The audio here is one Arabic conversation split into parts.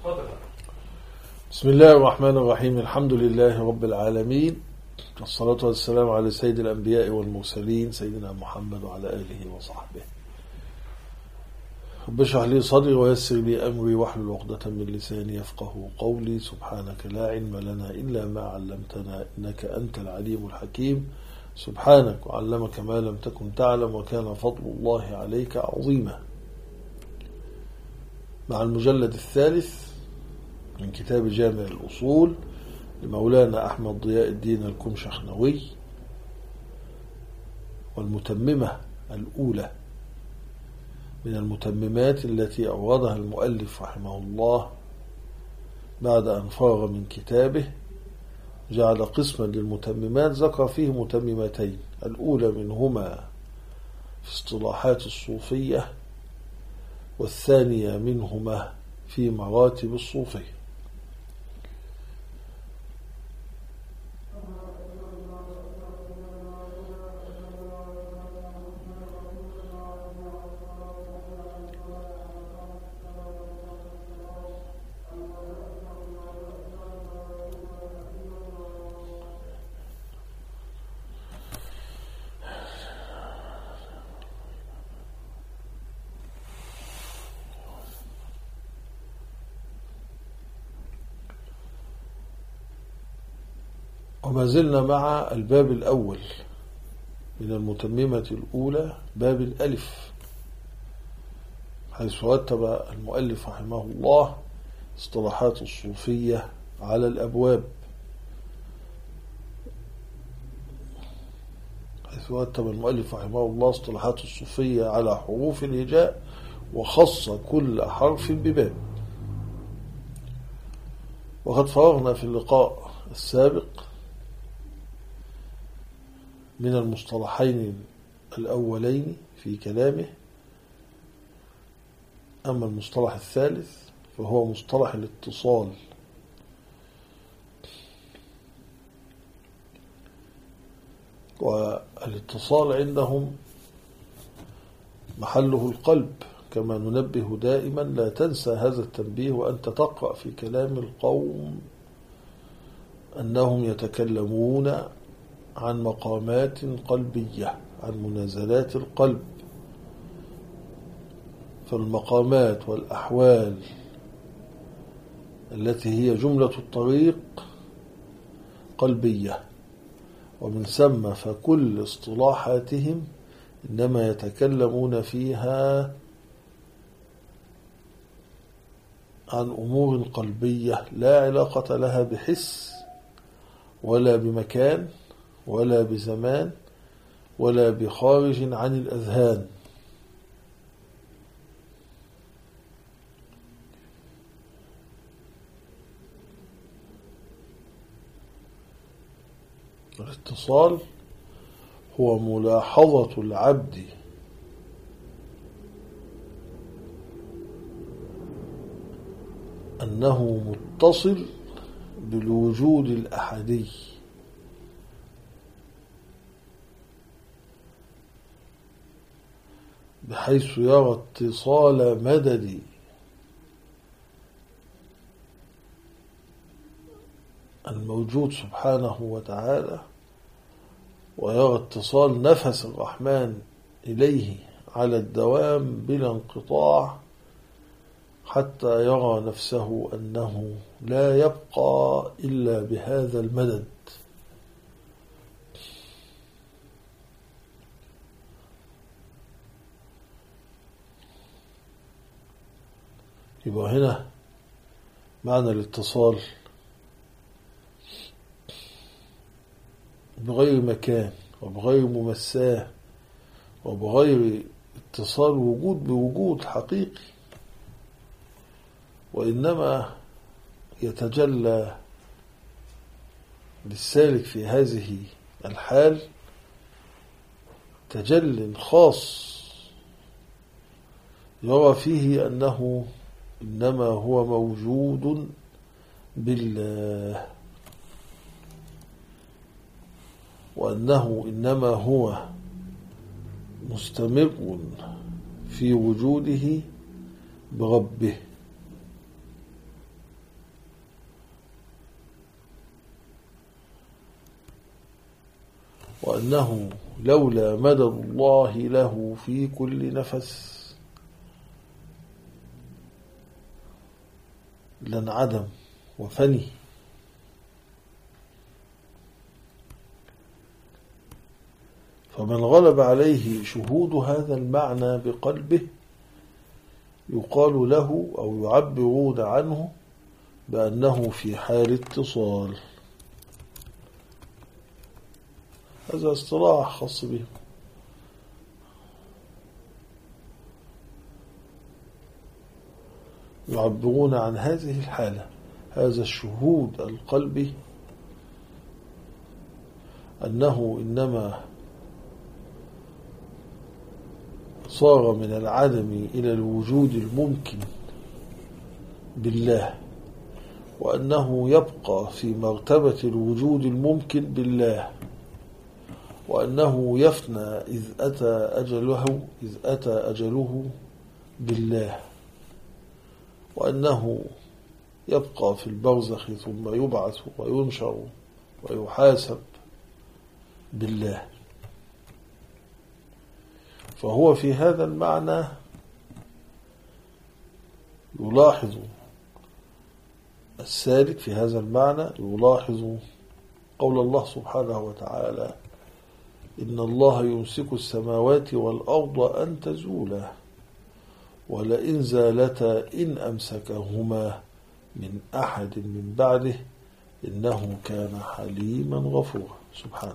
بسم الله الرحمن الرحيم. الحمد لله رب العالمين، والصلاة والسلام على سيد الأنبياء والمرسلين سيدنا محمد وعلى آله وصحبه. رب اشرح لي صدري ويسر لي أمري واحلل عقدة من لساني يفقه قولي. سبحانك لا علم لنا إلا ما علمتنا إنك أنت العليم الحكيم. سبحانك وعلمك ما لم تكن تعلم وكان فضل الله عليك عظيما. مع المجلد الثالث من كتاب جامع الأصول لمولانا أحمد ضياء الدين الكمشخنوي، والمتممة الأولى من المتممات التي أوردها المؤلف رحمه الله بعد أن فرغ من كتابه. جعل قسما للمتممات ذكر فيه متممتين، الأولى منهما في اصطلاحات الصوفية، والثانية منهما في مراتب الصوفية. وما زلنا مع الباب الأول من المتممة الأولى، باب الألف، حيث رتب المؤلف رحمه الله اصطلاحات الصوفية على الأبواب، حيث رتب المؤلف رحمه الله اصطلاحات الصوفية على حروف الهجاء، وخص كل حرف بباب. وقد فرغنا في اللقاء السابق من المصطلحين الأولين في كلامه. أما المصطلح الثالث فهو مصطلح الاتصال، والاتصال عندهم محله القلب، كما ننبه دائما. لا تنسى هذا التنبيه وأنت تقرأ في كلام القوم أنهم يتكلمون عن مقامات قلبية، عن منازلات القلب. فالمقامات والأحوال التي هي جملة الطريق قلبية، ومن ثم فكل اصطلاحاتهم إنما يتكلمون فيها عن أمور قلبية لا علاقة لها بحس ولا بمكان ولا بزمان ولا بخارج عن الأذهان. الاتصال هو ملاحظة العبد أنه متصل بالوجود الأحدي، بحيث يرى اتصال مدد الموجود سبحانه وتعالى، ويرى اتصال نفس الرحمن إليه على الدوام بلا انقطاع، حتى يرى نفسه أنه لا يبقى إلا بهذا المدد. يبقى هنا معنى الاتصال بغير مكان وبغير ممساه وبغير اتصال وجود بوجود حقيقي، وإنما يتجلى للسالك في هذه الحال تجل خاص يرى فيه أنه إنما هو موجود بالله، وأنه إنما هو مستمر في وجوده بربه. وأنه لولا مدد الله له في كل نفس لانعدم وفني. فمن غلب عليه شهود هذا المعنى بقلبه يقال له أو يعبرون عنه بأنه في حال اتصال. هذا اصطلاح خاص به. يعبرون عن هذه الحالة، هذا الشهود القلبي، أنه إنما صار من العدم إلى الوجود الممكن بالله، وأنه يبقى في مرتبة الوجود الممكن بالله، وأنه يفنى إذ أتى أجله بالله، وأنه يبقى في البرزخ ثم يبعث وينشر ويحاسب بالله. فهو في هذا المعنى يلاحظ السالك، في هذا المعنى يلاحظ قول الله سبحانه وتعالى: إن الله يمسك السماوات والأرض أن تزولا ولئن زالتا إن أمسكهما من أحد من بعده إنه كان حليما غفورا. سبحانه.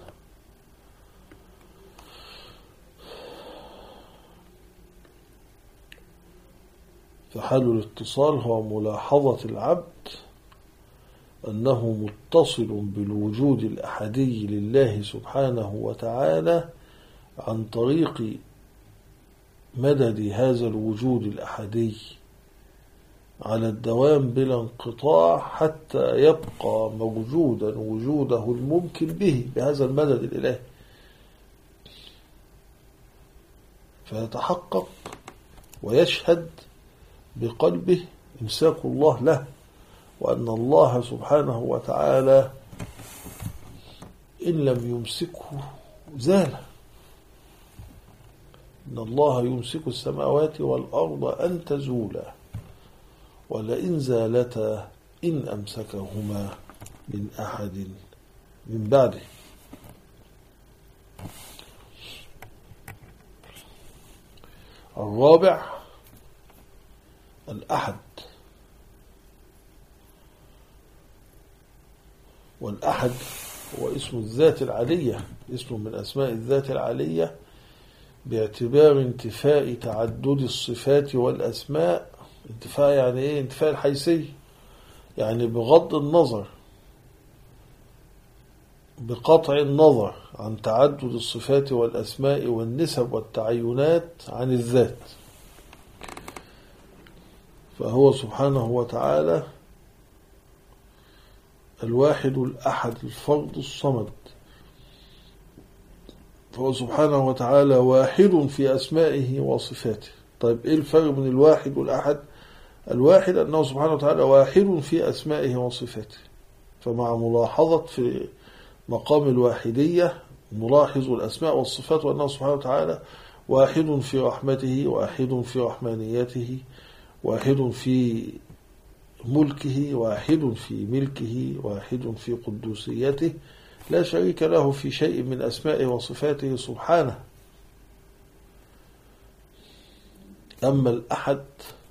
فحال الاتصال هو ملاحظة العبد أنه متصل بالوجود الأحدي لله سبحانه وتعالى عن طريق مدد هذا الوجود الأحدي على الدوام بلا انقطاع حتى يبقى موجودا وجوده الممكن به بهذا المدد الإلهي، فيتحقق ويشهد بقلبه إمساك الله له، وأن الله سبحانه وتعالى إن لم يمسكه زال. إن الله يمسك السماوات والأرض أن تزولا ولئن زالتا إن أمسكهما من أحد من بعده. الرابع الأحد. والأحد هو اسم الذات العلية، اسم من أسماء الذات العلية باعتبار انتفاء تعدد الصفات والأسماء. انتفاء يعني إيه؟ انتفاء الحيثية، يعني بغض النظر، بقطع النظر عن تعدد الصفات والأسماء والنسب والتعينات عن الذات. فهو سبحانه وتعالى الواحد الأحد الفرد الصمد. فهو سبحانه وتعالى واحد في أسمائه وصفاته. طيب إيه الفرق من الواحد والأحد؟ الواحد أنه سبحانه وتعالى واحد في أسمائه وصفاته، فمع ملاحظة في مقام الواحدية نلاحظ الأسماء والصفات، وأنه سبحانه وتعالى واحد في رحمته، واحد في رحمانيته، واحد في ملكه، واحد في ملكه، واحد في قدوسيته، لا شريك له في شيء من أسمائه وصفاته سبحانه. أما الأحد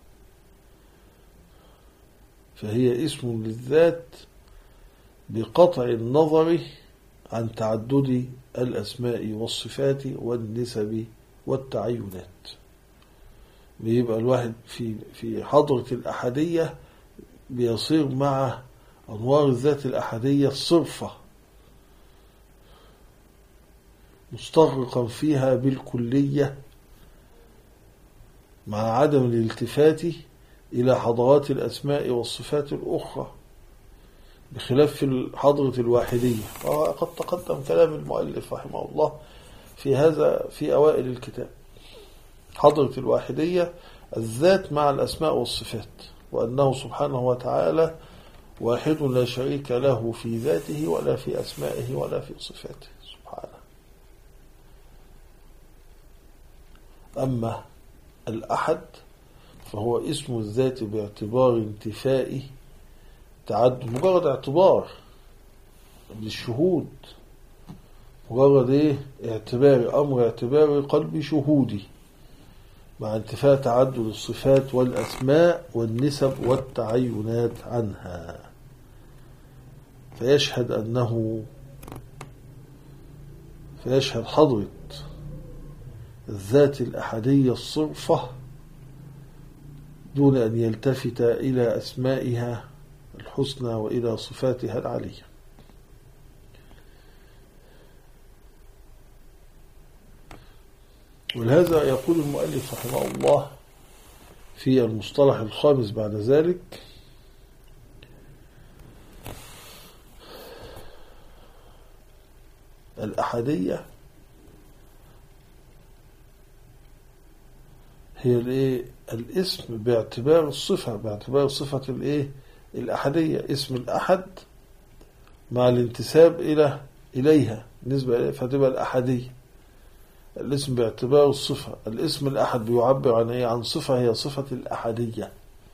فهي اسم للذات بقطع النظر عن تعدد الأسماء والصفات والنسب والتعينات. بيبقى الواحد في حضرة الأحدية بيصير مع أنوار الذات الأحدية الصرفة، مستغرقا فيها بالكلية مع عدم الالتفات إلى حضرات الأسماء والصفات الأخرى، بخلاف حضرة الواحدية. وقد تقدم كلام المؤلف رحمه الله في هذا في أوائل الكتاب. حضرة الواحدية الذات مع الأسماء والصفات، وأنه سبحانه وتعالى واحد لا شريك له في ذاته ولا في أسمائه ولا في صفاته سبحانه. أما الأحد فهو اسم الذات باعتبار انتفاء تعدد، مجرد اعتبار للشهود، مجرد اعتباري، أمر اعتباري قلبي شهودي، مع انتفاء تعدد الصفات والأسماء والنسب والتعينات عنها. فيشهد حضرة الذات الأحدية الصرفة دون أن يلتفت إلى أسمائها الحسنى وإلى صفاتها العالية. ولهذا يقول المؤلف رحمه الله في المصطلح الخامس بعد ذلك: الأحدية هي الاسم باعتبار الصفة، باعتبار صفة الأحدية، اسم الأحد مع الانتساب إليها نسبة إليه فتبقى الأحدية. الاسم باعتبار الصفة، الاسم الأحد بيعبر عن عن صفة، هي صفة الأحدية.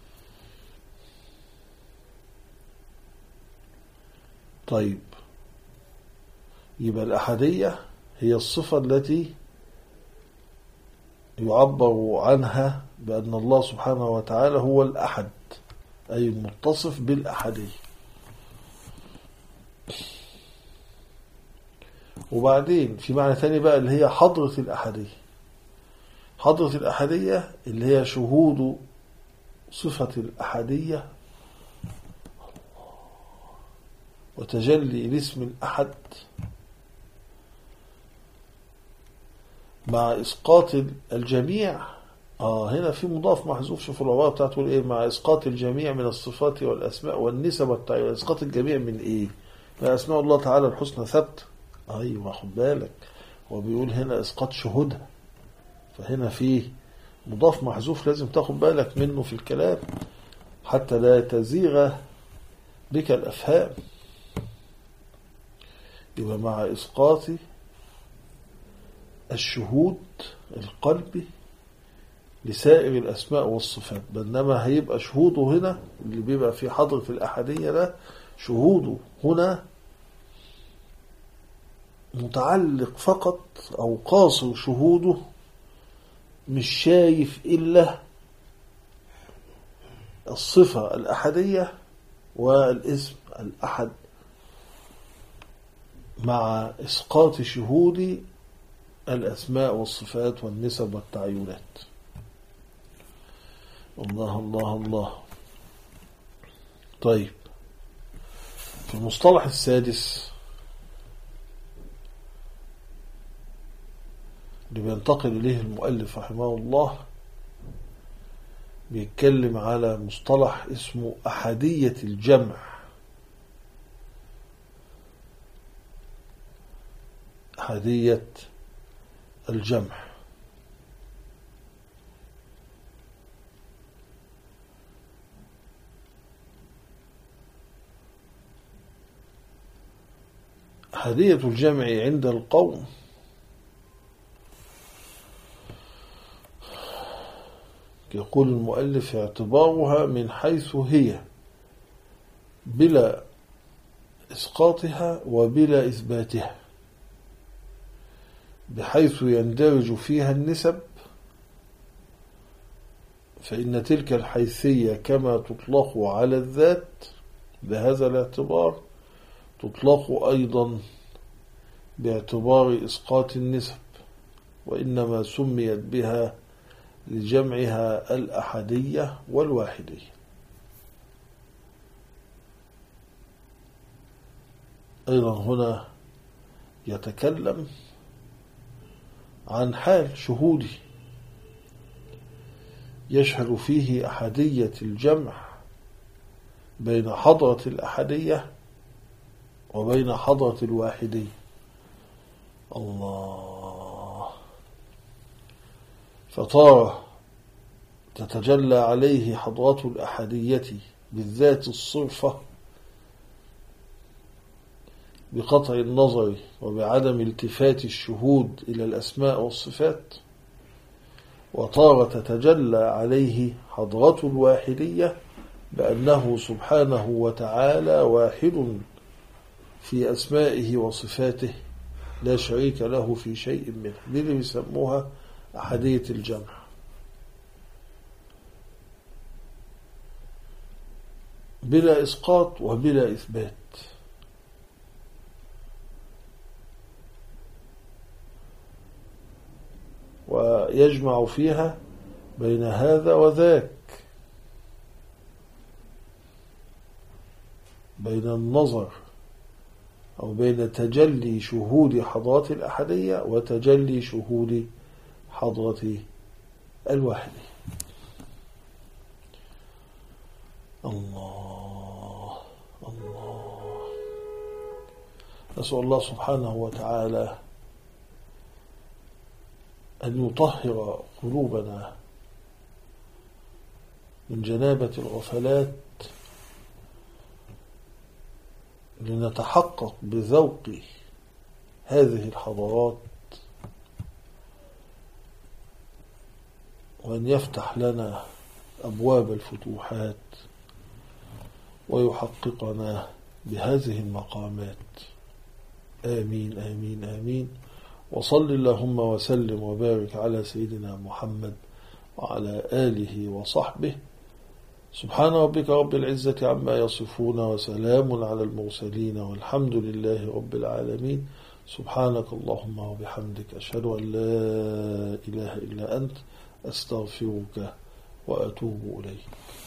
طيب، يبقى الأحدية هي الصفة التي يعبر عنها بأن الله سبحانه وتعالى هو الأحد، أي المتصف بالأحدية. وبعدين في معنى ثاني بقى اللي هي حضرة الأحدية. حضرة الأحدية اللي هي شهود صفة الأحدية وتجلي الاسم الأحد مع إسقاط الجميع. هنا في مضاف محذوف، شوفوا العبارة بتاعته مع إسقاط الجميع من الصفات والأسماء والنسب والتعيين. إسقاط الجميع من من أسماء الله تعالى الحسنى ثبت. أيوة، خد بالك، هو بيقول هنا إسقاط شهودها، فهنا فيه مضاف محذوف لازم تاخد بالك منه في الكلام حتى لا تزيغ بك الأفهام. يبقى مع إسقاط الشهود القلبي لسائر الأسماء والصفات، بينما هيبقى شهوده هنا اللي بيبقى في حضرة الأحدية ده، شهوده هنا متعلق فقط أو قاصر شهوده، مش شايف إلا الصفة الأحدية والاسم الأحد مع إسقاط شهود الأسماء والصفات والنسب والتعينات. الله الله الله. طيب، في المصطلح السادس اللي بينتقل إليه المؤلف رحمه الله، بيتكلم على مصطلح اسمه أحدية الجمع. أحدية الجمع أحدية الجمع عند القوم يقول المؤلف اعتبارها من حيث هي بلا إسقاطها وبلا إثباتها، بحيث يندرج فيها النسب، فإن تلك الحيثية كما تطلق على الذات بهذا الاعتبار تطلق أيضا باعتبار إسقاط النسب، وإنما سميت بها لجمعها الأحدية والواحدية. أيضا هنا يتكلم عن حال شهودي يشهد فيه أحدية الجمع بين حضرة الأحدية وبين حضرة الواحدية. الله. فطار تتجلى عليه حضرة الأحدية بالذات الصرفة بقطع النظر وبعدم التفات الشهود إلى الأسماء والصفات، وتارة تتجلى عليه حضرة الواحدية بأنه سبحانه وتعالى واحد في أسمائه وصفاته لا شريك له في شيء منه. دي اللي بيسموها أحدية الجمع، بلا إسقاط وبلا إثبات. ويجمع فيها بين هذا وذاك، بين النظر أو بين تجلي شهود حضرة الأحدية وتجلي شهود حضرة الواحدية. الله الله. نسأل الله سبحانه وتعالى أن يطهر قلوبنا من جنابة الغفلات لنتحقق بذوق هذه الحضارات، وأن يفتح لنا أبواب الفتوحات ويحققنا بهذه المقامات. آمين آمين آمين. وصل اللهم وسلم وبارك على سيدنا محمد وعلى آله وصحبه. سبحان ربك رب العزة عما يصفون وسلام على المرسلين والحمد لله رب العالمين. سبحانك اللهم وبحمدك أشهد أن لا إله إلا أنت أستغفرك وأتوب إليك.